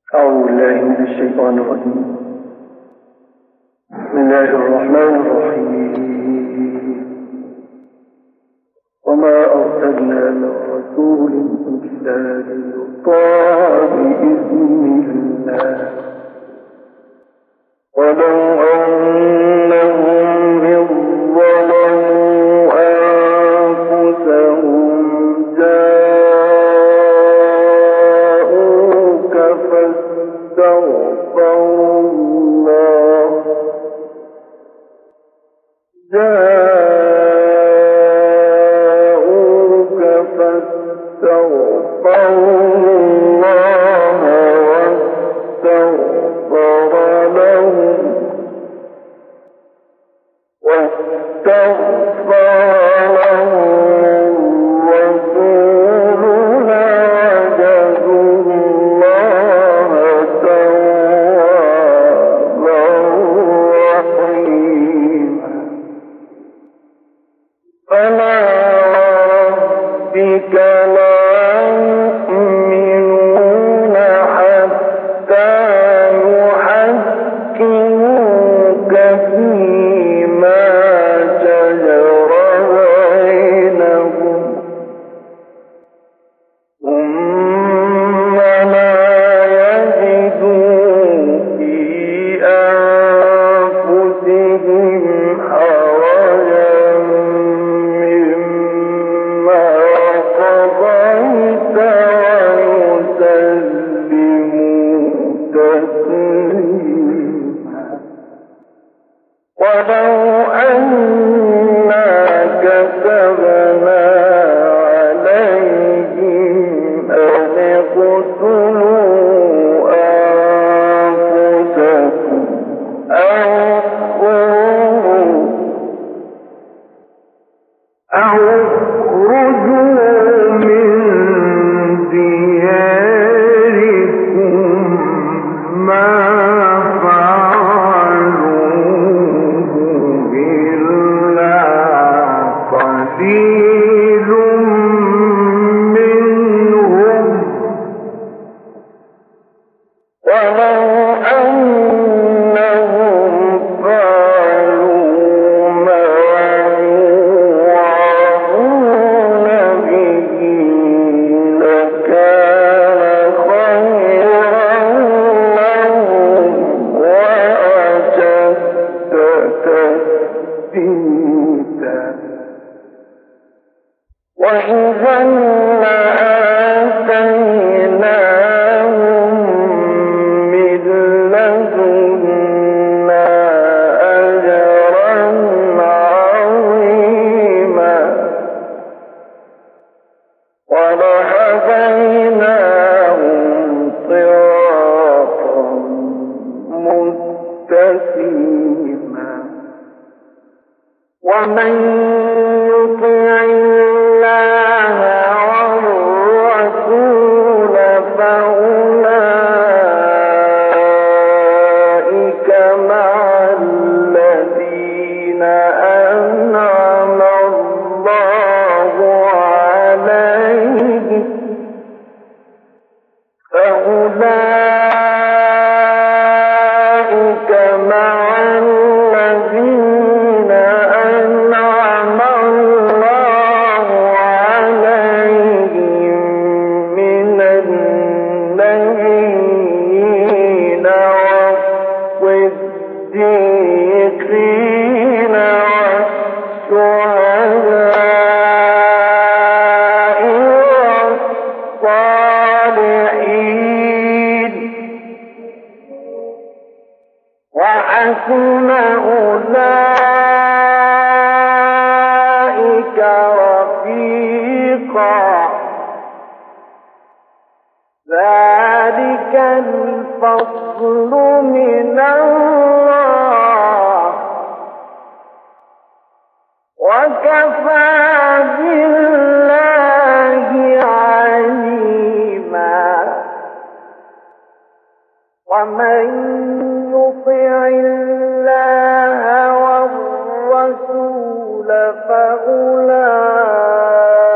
أعوذ بالله من الشيطان الرجيم. بسم الله الرحمن الرحيم. وما أرسلنا من رسول إلا ليطاع بإذن الله ولو أنهم إذ ظلموا أنفسهم جاءوك فاستغفروا الله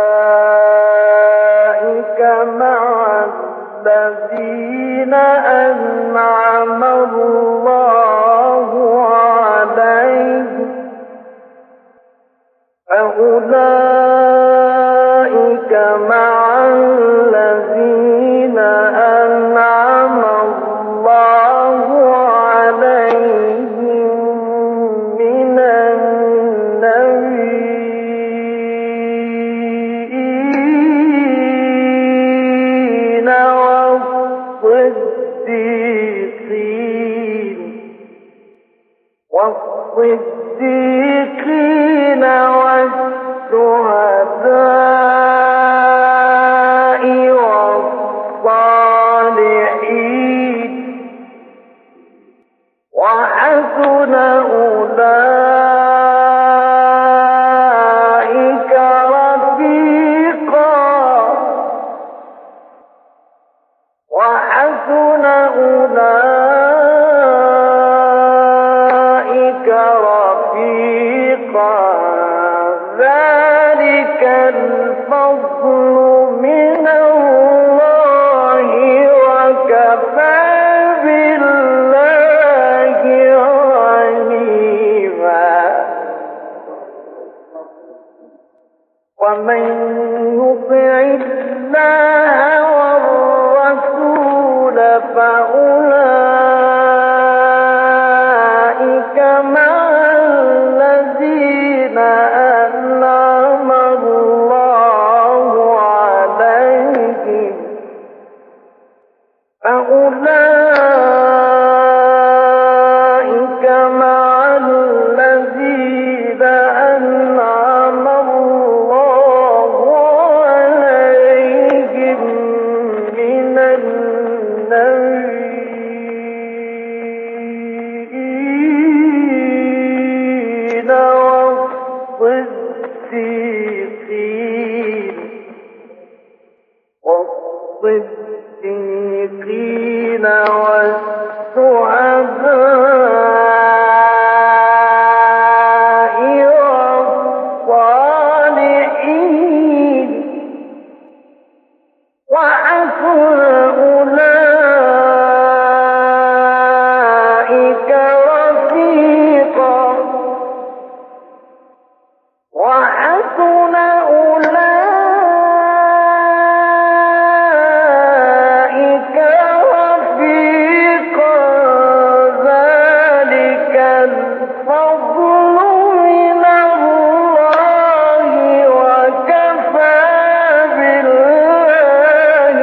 فأولئك مع الذين أنعم والصديقين والشهداء والصالحين وحسن أولئك رفيقا وحسن أولئك رفيقا ذلك الفضل من الله وكفى بالله عليما ومن يطع الله والرسول فأولئك مع الذين أنعم الله عليهم فأولئك مع الذين أنعم الله عليهم من النبيين والصديقين والشهداء والصالحين وحسن أولئك رفيقا وحسن أولئك رفيقا ذلك الفضل من الله وكفى بالله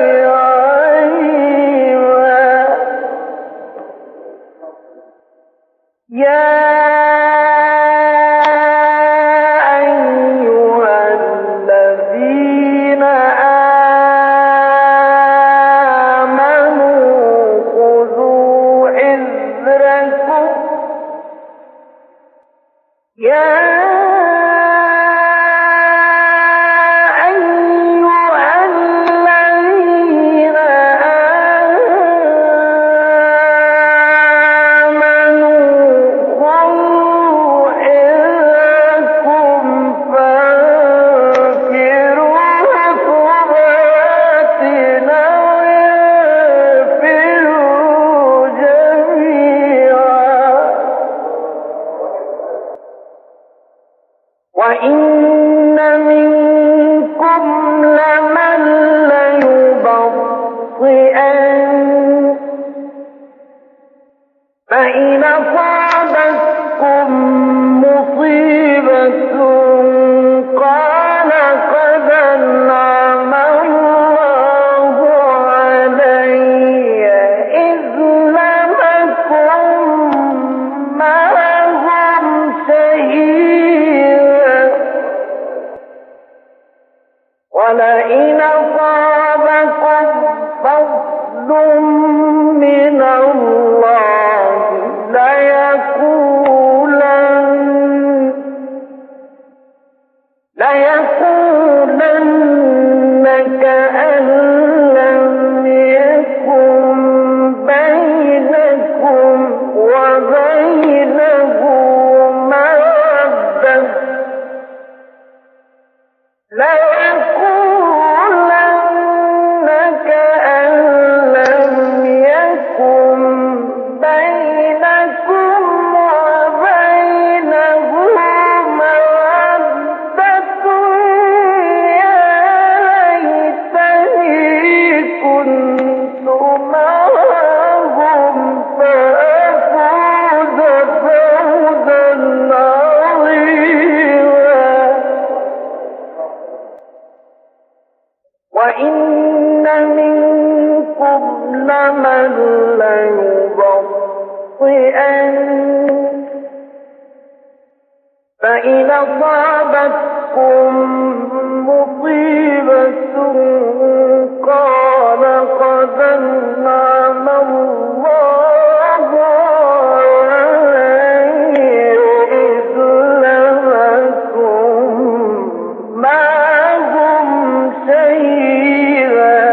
عليما يا أيها الذين آمنوا خذوا حذركم يا أيها الذين آمنوا خذوا ليبطئن فإن أصابتكم مصيبة قال قد أنعم الله علي إذ لم أكن معهم شهيدا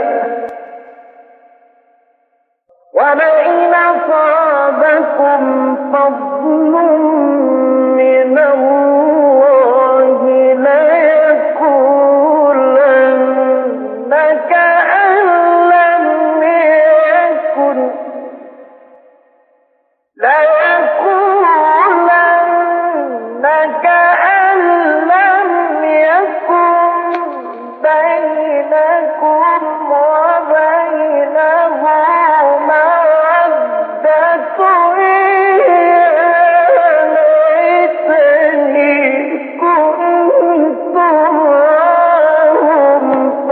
ولئن أصابكم فضل من الله ليقولن كأن لم يكن بينكم وبينه مودة ليتني كنت معهم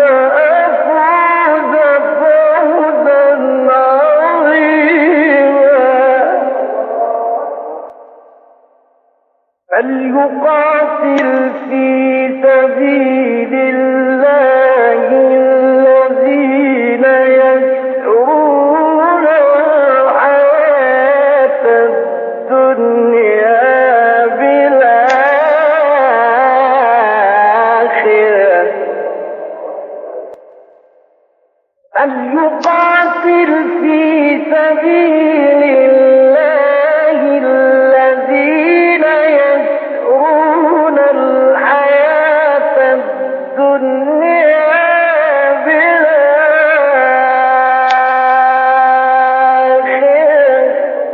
فأفوز فوزا عظيما فليقاتل في سبيل الله الذين يشرون الحياة الدنيا بالآخرة فليقاتل في سبيل الله الذين يشرون الحياة الدنيا بالآخرة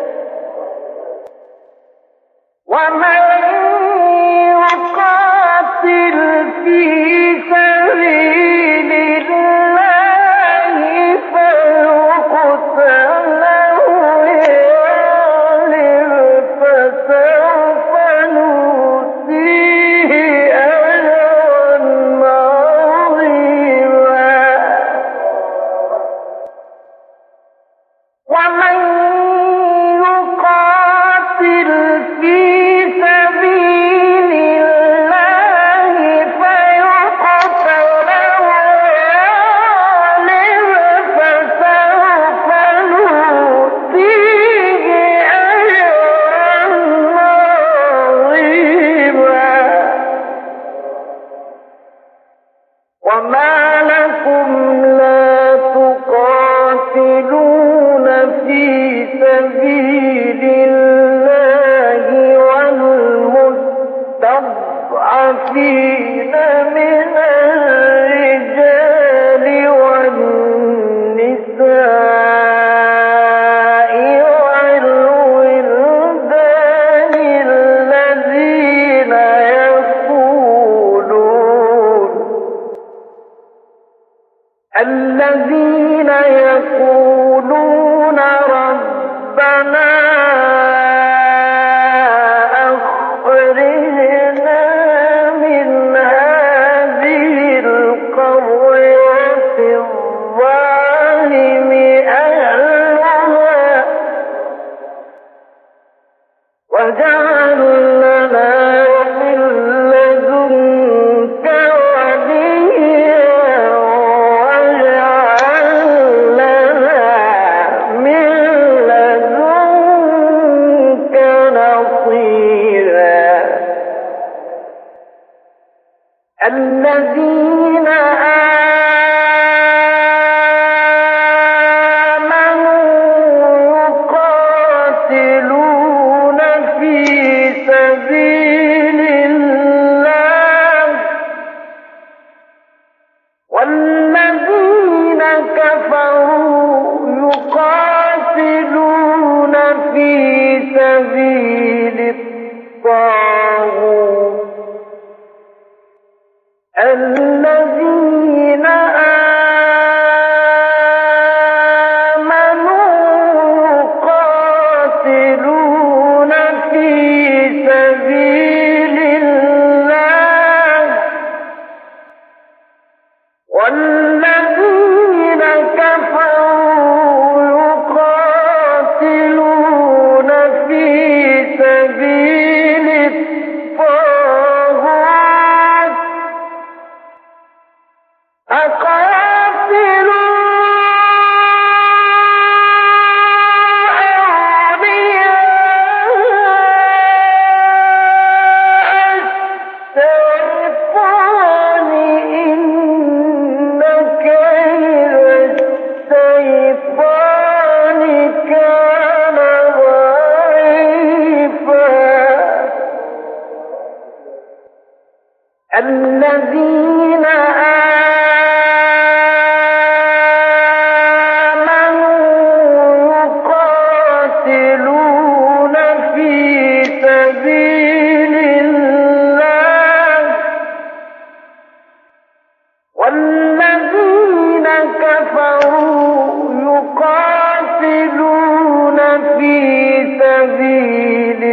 ومن يقاتل في سبيل الله فيقتل أو يغلب فسوف نؤتيه أجرا عظيما ومن يقاتل في سبيل الله فيقتل أو يغلب فسوف نؤتيه أجرا عظيما وما لكم لا تقاتلون في سبيل الله والمستضعفين من الرجال والنساء والولدان الذين يقولون ربنا أخرجنا من هذه القرية الظالم أهلها واجعل لنا من لدنك وليا واجعل لنا من لدنك نصيرا الذين آمنوا يقاتلون في سبيل الله والذين كفروا يقاتلون في سبيل الطاغوت الذين آمنوا يقاتلون في سبيل الله والذين كفروا يقاتلون في سبيل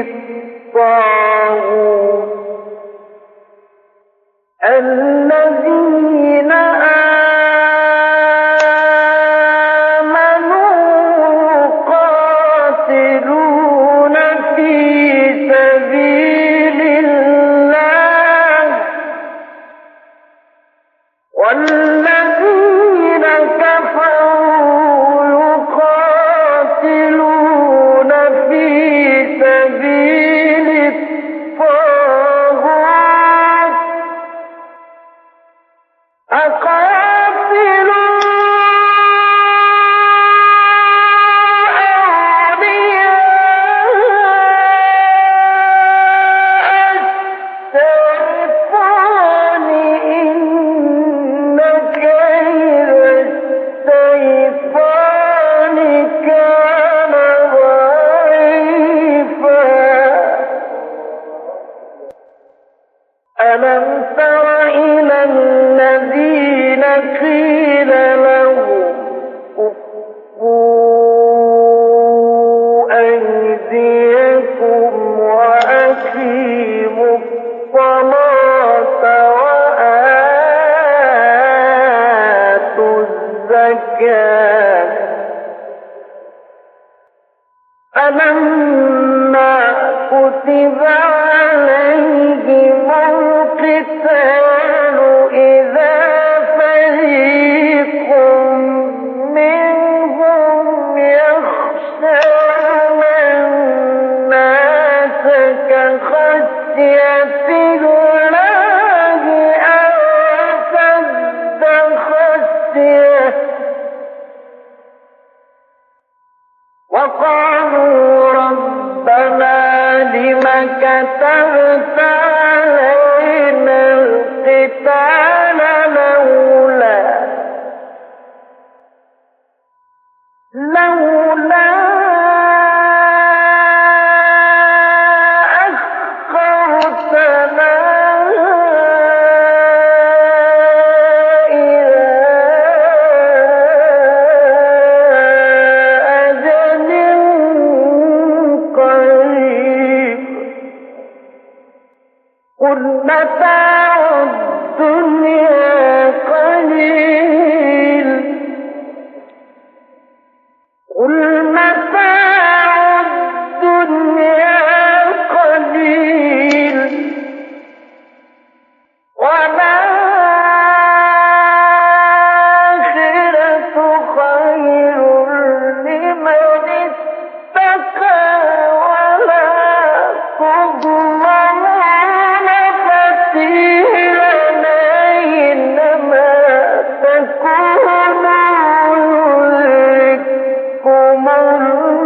الطاغوت الذين آمنوا يقاتلون في سبيل الله والذين كفروا يقاتلون في سبيل الطاغوت أقاتلوا أولياء الشيطان إن كيد الشيطان كان ضعيفا ألم تر إلى الذين قيل لهم كفوا أيديكم وأقيموا الصلاة وآتوا الزكاة فلما كتب عليهم القتال إذا فريق منهم يخشون الناس كخشية الله أو أشد خشية وقالوا ربنا لم كتبت علينا القتال لولا أخرتنا إلى أجل قريب قل متاع الدنيا قليل قل متاع الدنيا قليل والآخرة خير لمن اتقى ولا تظلمون فتيلا أينما تكونوا يدرككم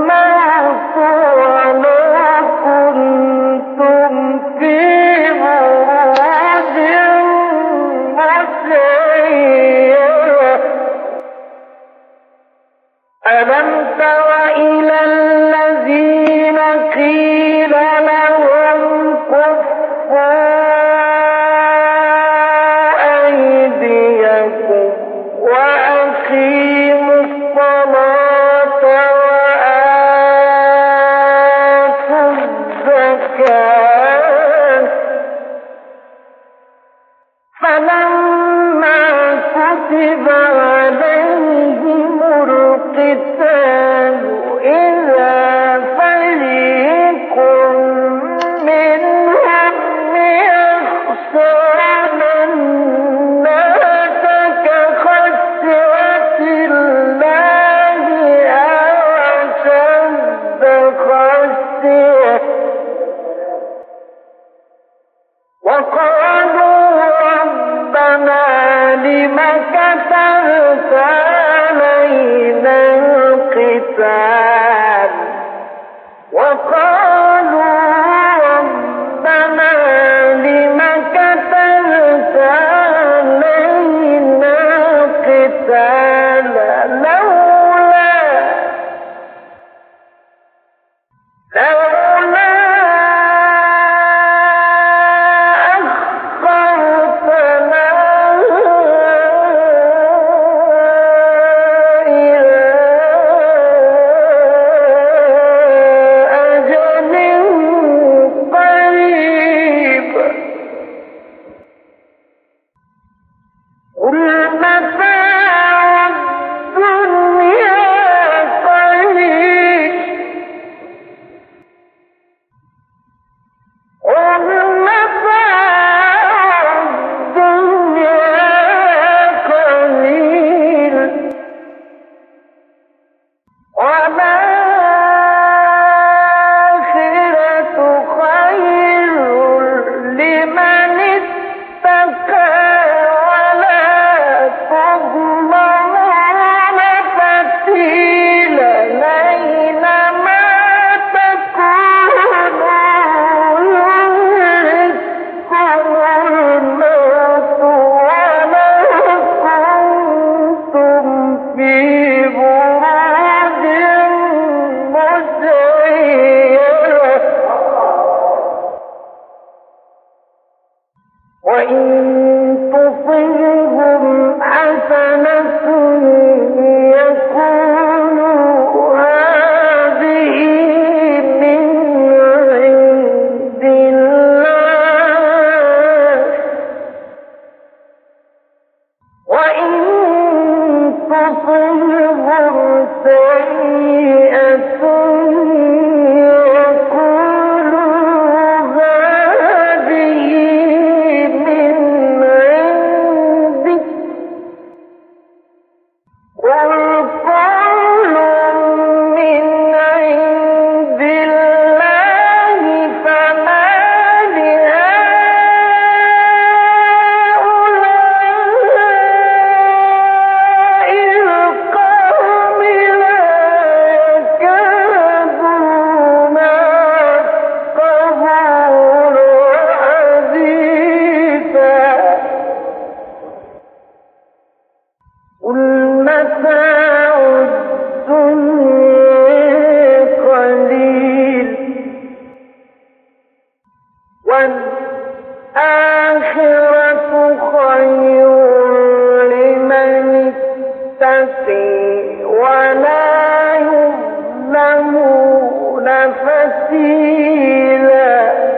فتيلا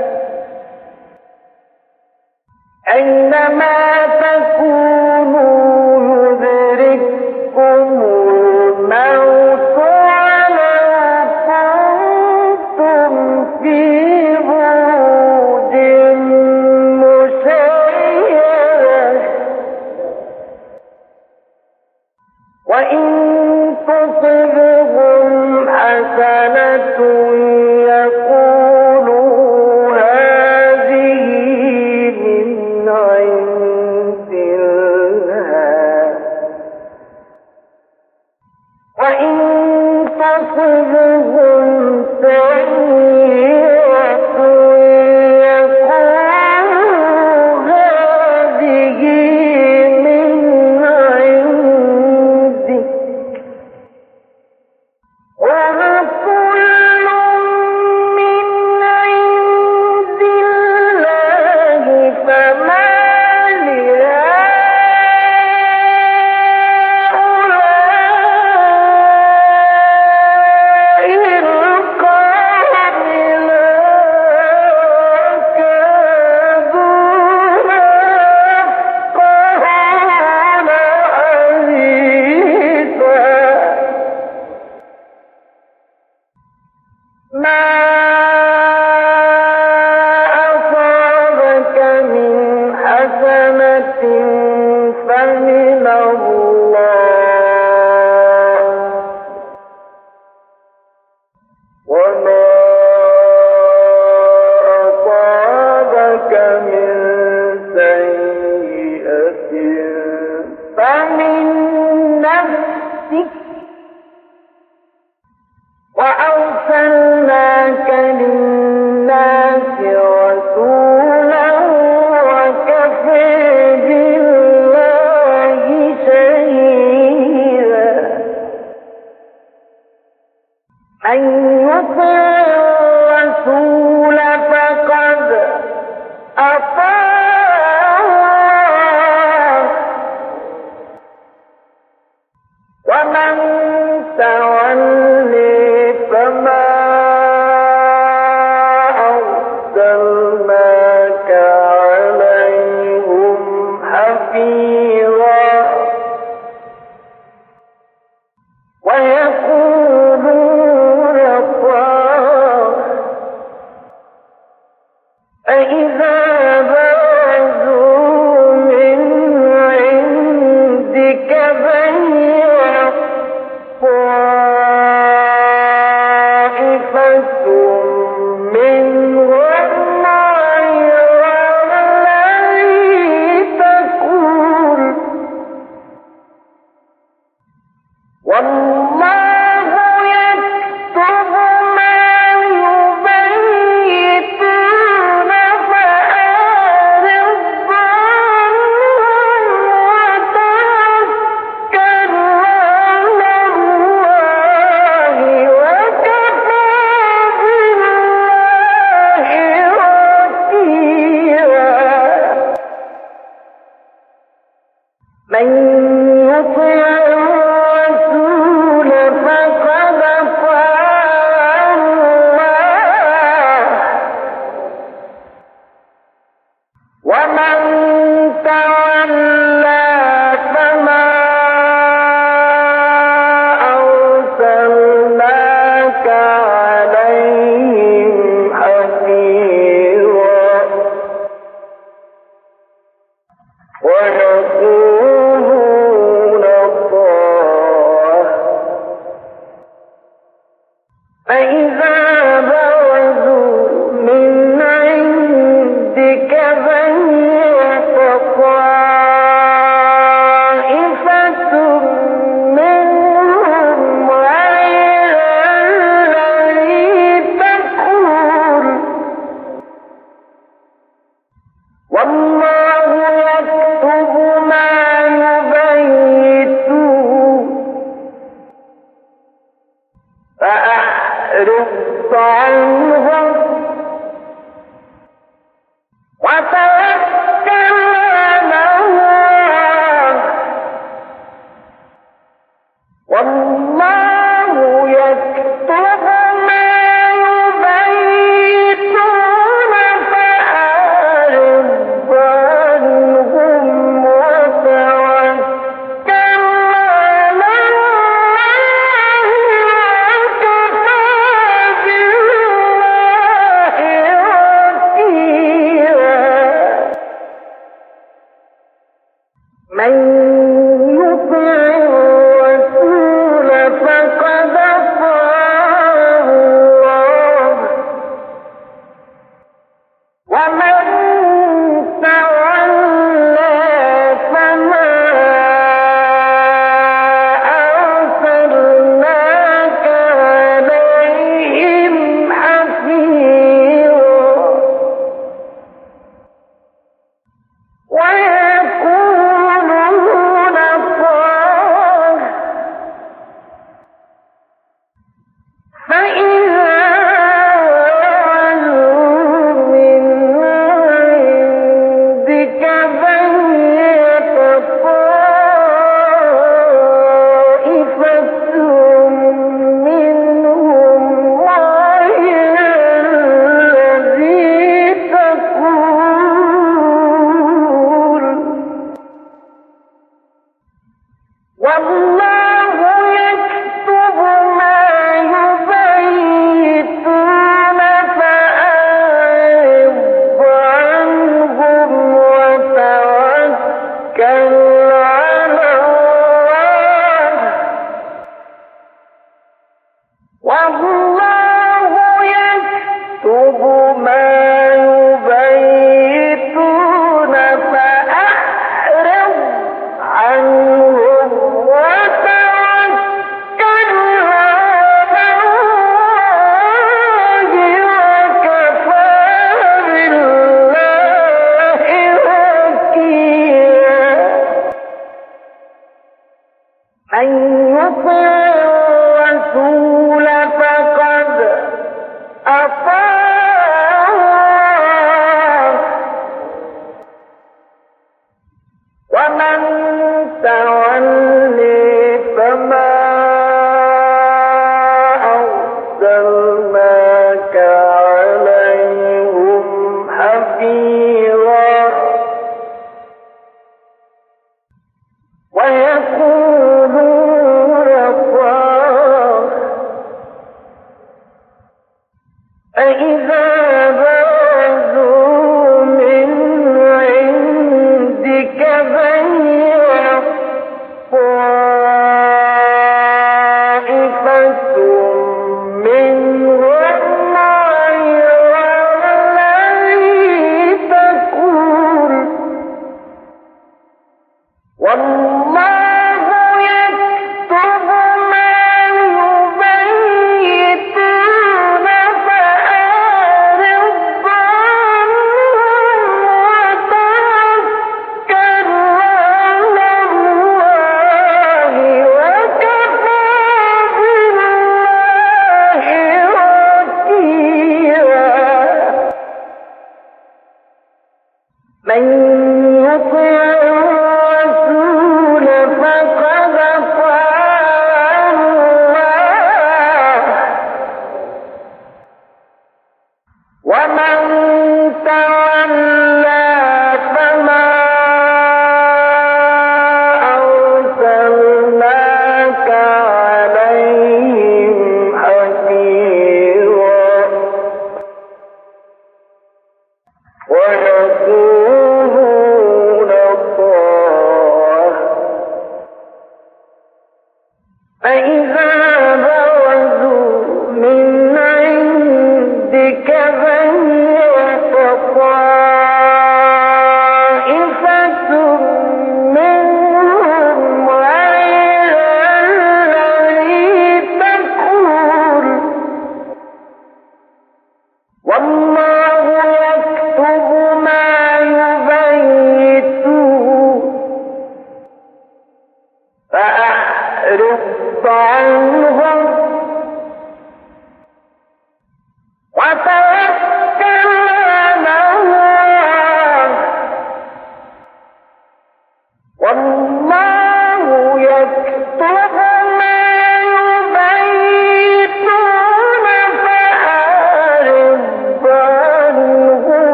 أينما تكونوا يدرككم الموت ولو كنتم في بروج مشيدة وإن تصبهم حسنة يقولوا هذه من عند الله وإن تصبهم سيئة يقولوا هذه من عندك وكل من عند الله فما لهؤلاء القوم لا يكادون يفقهون حديثا ما أصابك من حسنة فمن الله وما أصابك من سيئة فمن نفسك وأرسلناك للناس رسولا وكفى بالله شهيدا من يطع الرسول فقد أطاع الله ومن تولي فما أرسلناك عليهم حفيظا ويقولون طاعة فإذا برزوا من عندك بيت طائفة منهم غير الذي تقول والله يكتب ما يبيتون فأعرض عنهم وتوكل على الله وكفى بالله وكيلا من يطع الرسول فقد أطاع الله ومن تولى فما أرسلناك عليهم حفيظا ويقولون طاعة فإذا برزوا من عندك بيت طائفة منهم غير الذي تقول والله يكتب ما يبيتون فأعرض عنهم وتوكل على الله والله يكتب ما عليهم حفيظا ويقولون طاعة فإذا برزوا من عندك بينت طائفة منهم غير الذي تقول والله يكتب ما يبيتون فآمنوا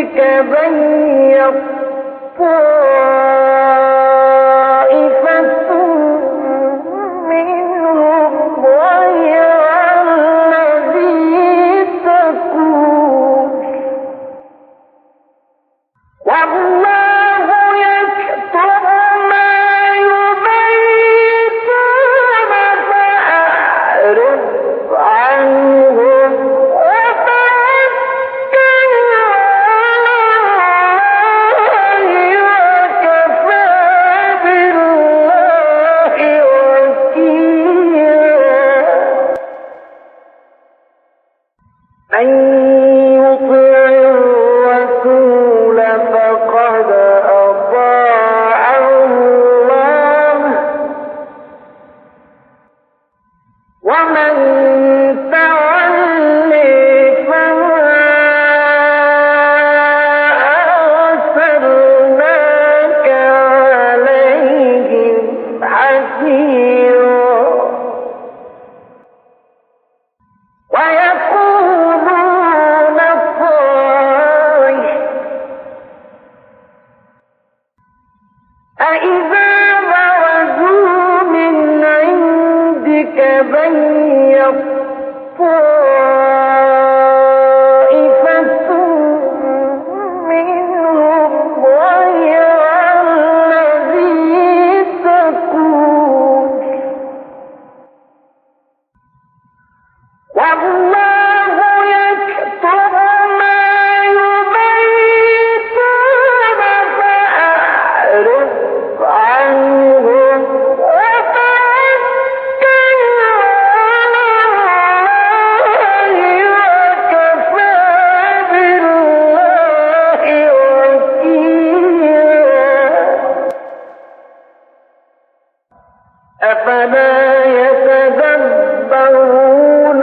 عندك بيت طائفة منهم غير الذي تقول والله يكتب ما يبيتون فأعرض عنهم وتوكل أفلا يتدبرون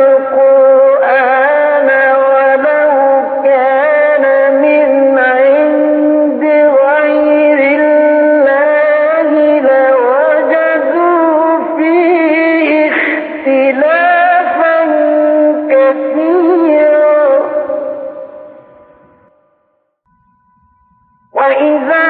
القرآن ولو كان من عند غير الله لوجدوا فيه اختلافا كثيرا وإذا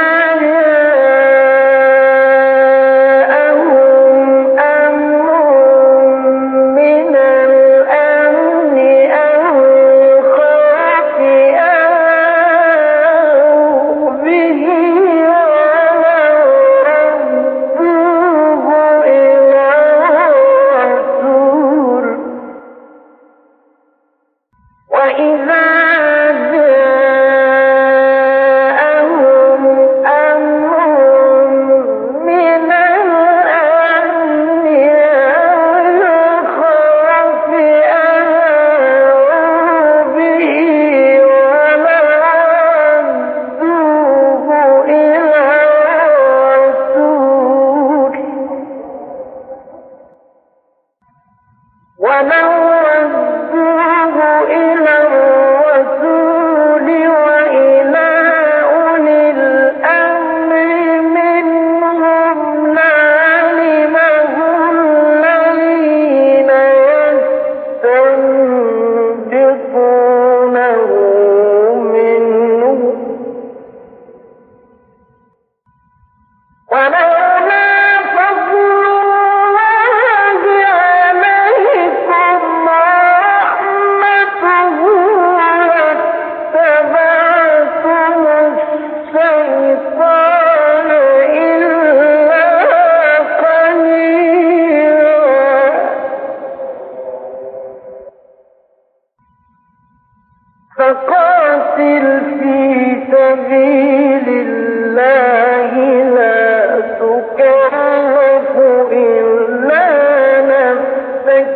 فقاتل في سبيل الله لا تكلف إلا نفسك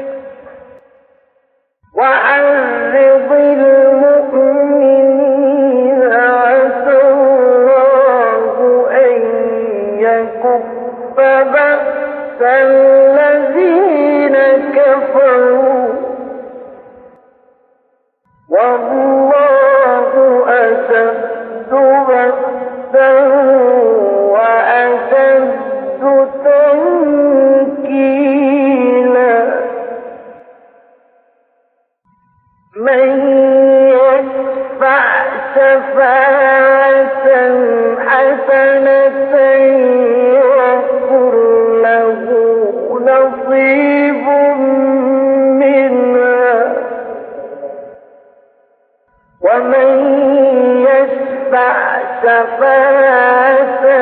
وحرض المؤمنين عسى الله أن يكف بأس الذين كفروا والله أشد بأسا وأشد تنكيلا من يشفع شفاعة حسنة يكن له نصيب منها ومن يشفع شفاعة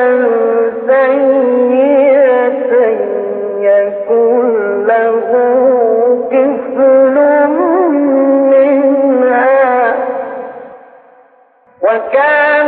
سيئة يكن له كفل منها وكان